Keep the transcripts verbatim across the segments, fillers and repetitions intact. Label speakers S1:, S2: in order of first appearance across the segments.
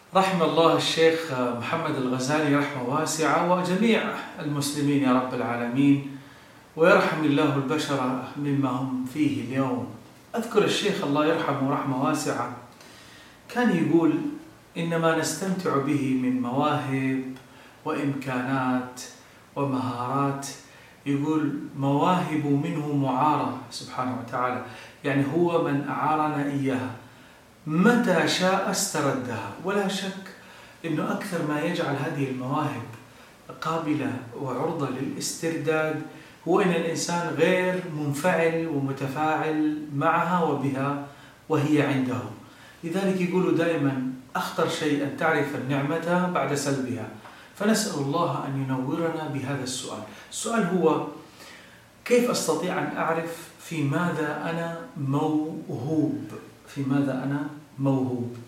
S1: رحم الله الشيخ محمد الغزالي رحمة واسعة وجميع المسلمين يا رب العالمين، ويرحم الله البشر مما هم فيه اليوم. أذكر الشيخ الله يرحمه رحمة واسعة كان يقول: إنما نستمتع به من مواهب وإمكانات ومهارات، يقول مواهب منه معارة سبحانه وتعالى، يعني هو من أعارنا إياها، متى شاء استردها. ولا شك أنه أكثر ما يجعل هذه المواهب قابلة وعرضة للاسترداد هو أن الإنسان غير منفعل ومتفاعل معها وبها وهي عنده. لذلك يقولوا دائما: أخطر شيء أن تعرف النعمة بعد سلبها. فنسأل الله أن ينورنا بهذا السؤال. السؤال هو: كيف أستطيع أن أعرف في ماذا أنا موهوب؟ في ماذا أنا موهوب؟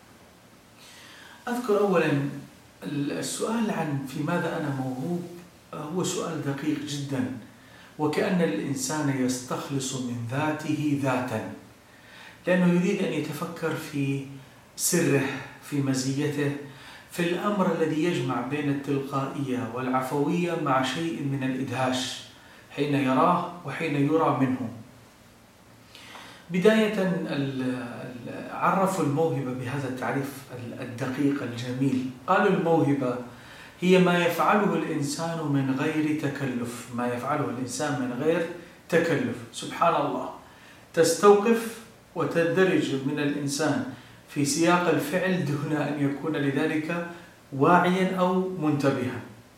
S1: أذكر أولا السؤال عن في ماذا أنا موهوب هو سؤال دقيق جدا، وكأن الإنسان يستخلص من ذاته ذاتا، لأنه يريد أن يتفكر في سره، في مزيته، في الأمر الذي يجمع بين التلقائية والعفوية مع شيء من الإدهاش حين يراه وحين يرى منه. بداية عرفوا الموهبة بهذا التعريف الدقيق الجميل. قالوا: الموهبة هي ما يفعله الإنسان من غير تكلف، ما يفعله الإنسان من غير تكلف. سبحان الله، تستوقف وتندرج من الإنسان في سياق الفعل دون أن يكون لذلك واعيا أو منتبها.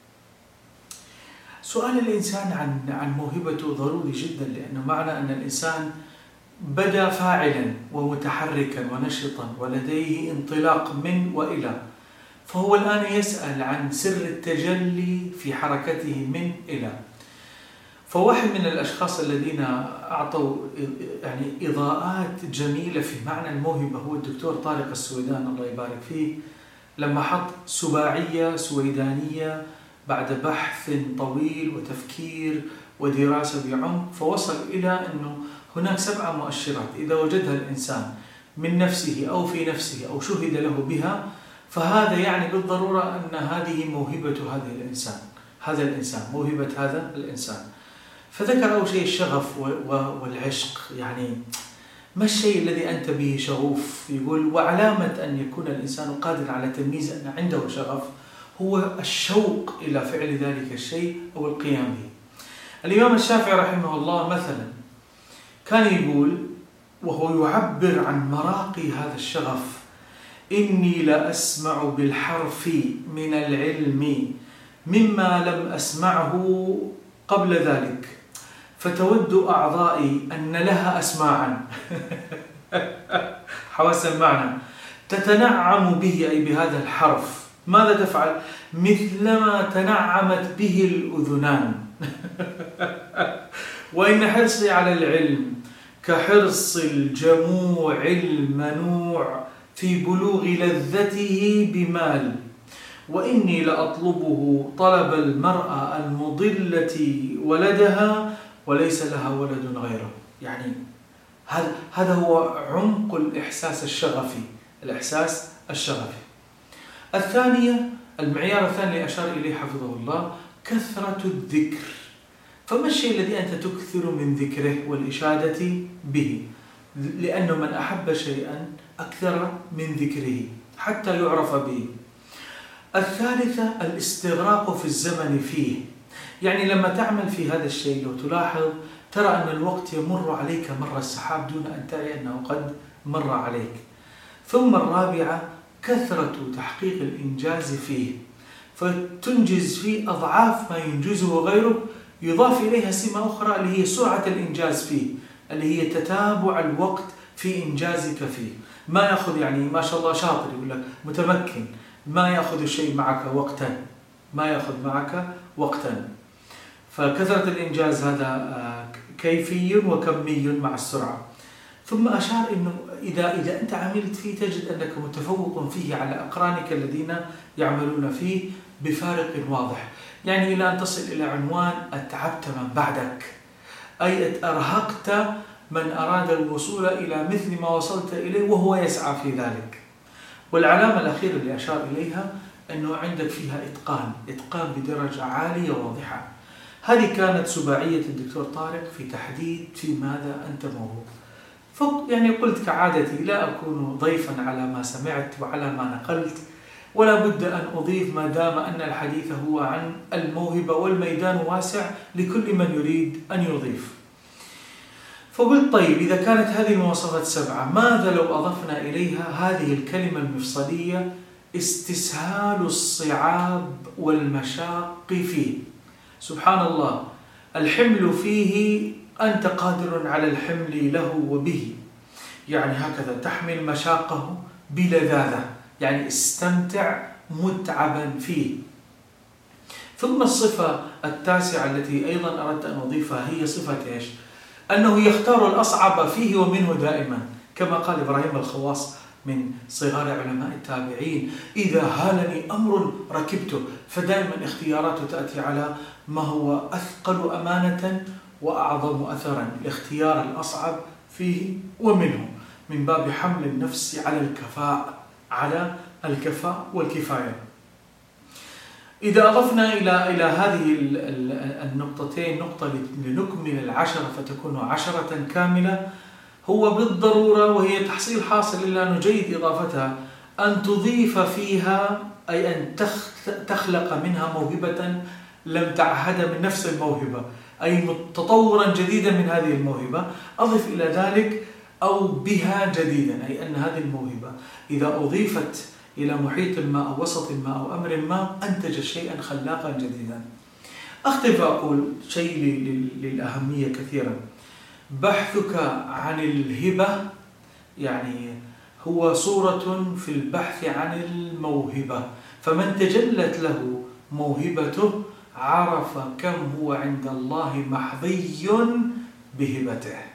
S1: سؤال الإنسان عن عن موهبته ضروري جدا، لأنه معنى أن الإنسان بدأ فاعلا ومتحركا ونشطا ولديه انطلاق من وإلى، فهو الآن يسأل عن سر التجلي في حركته من إلى. فواحد من الأشخاص الذين أعطوا يعني إضاءات جميلة في معنى الموهبة هو الدكتور طارق السويدان الله يبارك فيه، لما حط سباعية سويدانية بعد بحث طويل وتفكير ودراسة بعمق، فوصل إلى أنه هناك سبعة مؤشرات إذا وجدها الإنسان من نفسه أو في نفسه أو شهد له بها، فهذا يعني بالضرورة أن هذه موهبة هذا الإنسان هذا الإنسان موهبة هذا الإنسان. فذكر أول شيء الشغف والعشق، يعني ما الشيء الذي أنت به شغوف؟ يقول: وعلامة أن يكون الإنسان قادر على تمييز أن عنده شغف هو الشوق إلى فعل ذلك الشيء أو القيام به. الإمام الشافعي رحمه الله مثلا كان يقول وهو يعبر عن مراقي هذا الشغف: إني لأسمع بالحرف من العلم مما لم أسمعه قبل ذلك، فتود أعضائي أن لها أسماعا حواس المعنى تتنعم به، أي بهذا الحرف. ماذا تفعل؟ مثلما تنعمت به الأذنان وإن حرصي على العلم كحرص الجموع المنوع في بلوغ لذته بمال، وإني لأطلبه طلب المرأة المضلة ولدها وليس لها ولد غيره. يعني هذا هذا هو عمق الإحساس الشغفي الإحساس الشغفي. الثانية، المعيار الثاني اللي أشار إليه حفظه الله: كثرة الذكر. فما الشيء الذي أنت تكثر من ذكره والإشادة به؟ لأنه من أحب شيئا أكثر من ذكره حتى يعرف به. الثالثة، الاستغراق في الزمن فيه، يعني لما تعمل في هذا الشيء لو تلاحظ ترى أن الوقت يمر عليك مر السحاب دون أن تعي أنه قد مر عليك. ثم الرابعة، كثرة تحقيق الإنجاز فيه، فتنجز فيه أضعاف ما ينجزه غيره، يضاف إليها سمة أخرى اللي هي سرعة الإنجاز فيه، اللي هي تتابع الوقت في إنجازك فيه. ما يأخذ يعني ما شاء الله شاطر يقول لك متمكن، ما يأخذ الشيء معك وقتا ما يأخذ معك وقتا. فكثرة الإنجاز هذا كيفي وكمي مع السرعة. ثم أشار إنه إذا إذا أنت عملت فيه تجد أنك متفوق فيه على أقرانك الذين يعملون فيه بفارق واضح، يعني إلى أن تصل إلى عنوان أتعبت من بعدك، أي أرهقت من أراد الوصول إلى مثل ما وصلت إليه وهو يسعى في ذلك. والعلامة الأخيرة اللي أشار إليها أنه عندك فيها إتقان إتقان بدرجة عالية واضحة. هذه كانت سباعية الدكتور طارق في تحديد في ماذا أنت موهوب. يعني قلت كعادتي لا أكون ضيفا على ما سمعت وعلى ما نقلت، ولا بد أن أضيف ما دام أن الحديث هو عن الموهبة والميدان واسع لكل من يريد أن يضيف. فقلت طيب إذا كانت هذه المواصفات السبعة، ماذا لو أضفنا إليها هذه الكلمة المفصلية: استسهال الصعاب والمشاق فيه. سبحان الله، الحمل فيه أنت قادر على الحمل له وبه، يعني هكذا تحمل مشاقه بلذاذة، يعني استمتع متعبا فيه. ثم الصفة التاسعة التي أيضا أردت أن أضيفها هي صفة إيش؟ أنه يختار الأصعب فيه ومنه دائما، كما قال إبراهيم الخواص من صغار علماء التابعين: إذا هالني أمر ركبته. فدائما اختياراته تأتي على ما هو أثقل أمانة وأعظم أثرا، الاختيار الأصعب فيه ومنه، من باب حمل النفس على الكفاء على الكفاء والكفاية. إذا أضفنا إلى إلى هذه النقطتين نقطة لنكمل العشرة فتكون عشرة كاملة، هو بالضرورة وهي تحصيل حاصل إلا أنه جيد إضافتها، أن تضيف فيها أي أن تخلق منها موهبة لم تعهد من نفس الموهبة، أي متطورا جديدا من هذه الموهبة. أضف إلى ذلك أو بها جديدا، أي أن هذه الموهبة إذا أضيفت إلى محيط ما أو وسط ما أو أمر ما أنتج شيئا خلاقا جديدا. أختم فأقول شيء للأهمية كثيرا: بحثك عن الهبة يعني هو صورة في البحث عن الموهبة، فمن تجلت له موهبته عرف كم هو عند الله محظي بهبته.